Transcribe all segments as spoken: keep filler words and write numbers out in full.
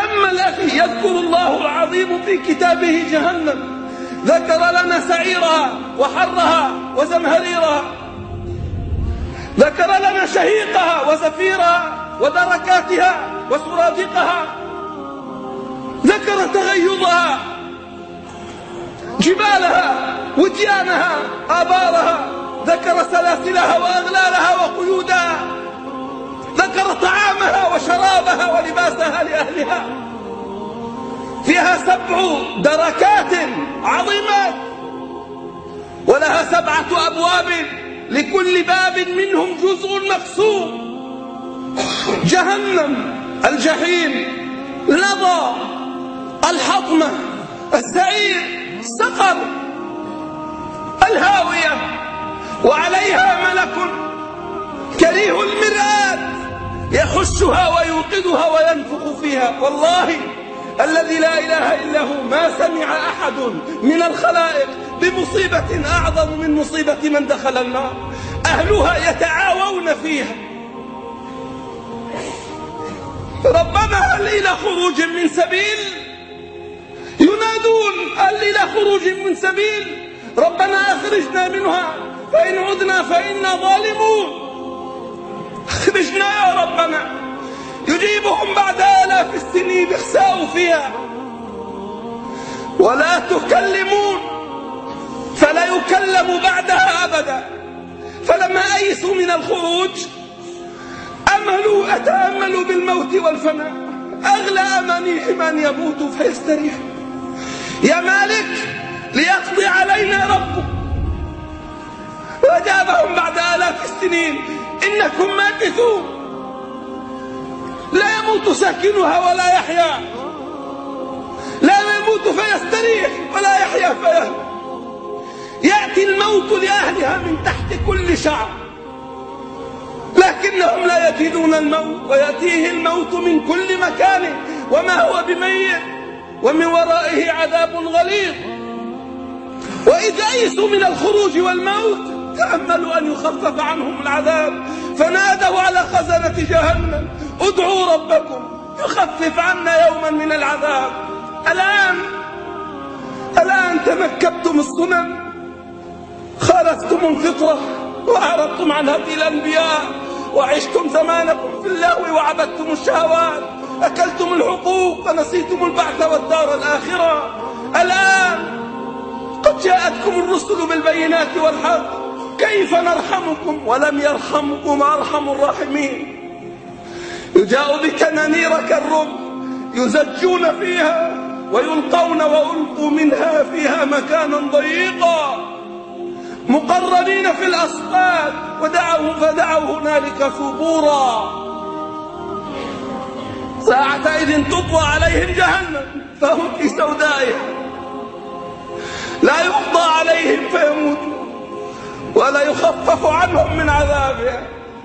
تأمل أخي، يذكر الله العظيم في كتابه جهنم، ذكر لنا سعيرها وحرها وزمهريرها، ذكر لنا شهيقها وزفيرها ودركاتها وسرادقها، ذكر تغيظها، جبالها وديانها آبارها، ذكر سلاسلها وأغلالها وقيودها، ذكر طعامها وشرابها ولباسها لأهلها. فيها سبع دركات عظيمات، ولها سبعة أبواب، لكل باب منهم جزء مقسوم. جهنم، الجحيم، لظى، الحطمة، السعير، السقر، الهاوية، وعليها ملك كريه المرآة يخشها ويوقدها وينفخ فيها. والله الذي لا إله إلا هو ما سمع أحد من الخلائق بمصيبة أعظم من مصيبة من دخل النار. أهلها يتعاوون فيها: ربنا هل إلى خروج من سبيل؟ ينادون: هل إلى خروج من سبيل؟ ربنا أخرجنا منها فإن عدنا فإنا ظالمون. اخرجنا يا ربنا. يجيبهم بعد آلاف السنين: اخسأوا فيها ولا تكلمون، فلا يكلم بعدها أبدا. فلما أيسوا من الخروج أملوا أتأملوا بالموت والفناء، أغلى أمانيهم أن يموتوا فيستريحوا. يا مالك ليقضي علينا ربك. وأجابهم بعد آلاف السنين: إنكم ماكثون. لا يموت ساكنها ولا يحيا، لا يموت فيستريح ولا يحيا فيهلك. يأتي الموت لأهلها من تحت كل شعر، لكنهم لا يجدون الموت، ويأتيه الموت من كل مكان وما هو بميت، ومن ورائه عذاب غليظ. وإذا أيسوا من الخروج والموت تأملوا أن يخفف عنهم العذاب، فنادوا على خزنة جهنم: ادعوا ربكم يخفف عنا يوما من العذاب. الآن الآن تنكبتم السنن، خالفتم الفطرة وأعرضتم عن هدي الأنبياء، وعشتم زمانكم في اللهو وعبدتم الشهوات، أكلتم الحقوق ونسيتم البعث والدار الآخرة. الآن قد جاءتكم الرسل بالبينات والحق، كيف نرحمكم ولم يرحمكم أرحم الراحمين؟ يجاء بتنانير كالرب يزجون فيها ويلقون وألقوا منها فيها مكانا ضيقا، مقرنين في الأصفاد ودعوا فدعوا هنالك ثبورا. ساعتئذ تطوى عليهم جهنم فهم في سودائها، لا يقضى عليهم فيموتوا ولا يخفف عنهم من عذابها.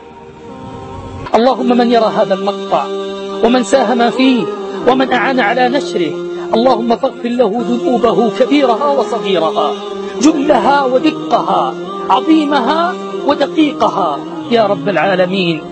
اللهم من يرى هذا المقطع ومن ساهم فيه ومن أعان على نشره، اللهم فاغفر له ذنوبه كبيرها وصغيرها، جلها ودقها، عظيمها ودقيقها، يا رب العالمين.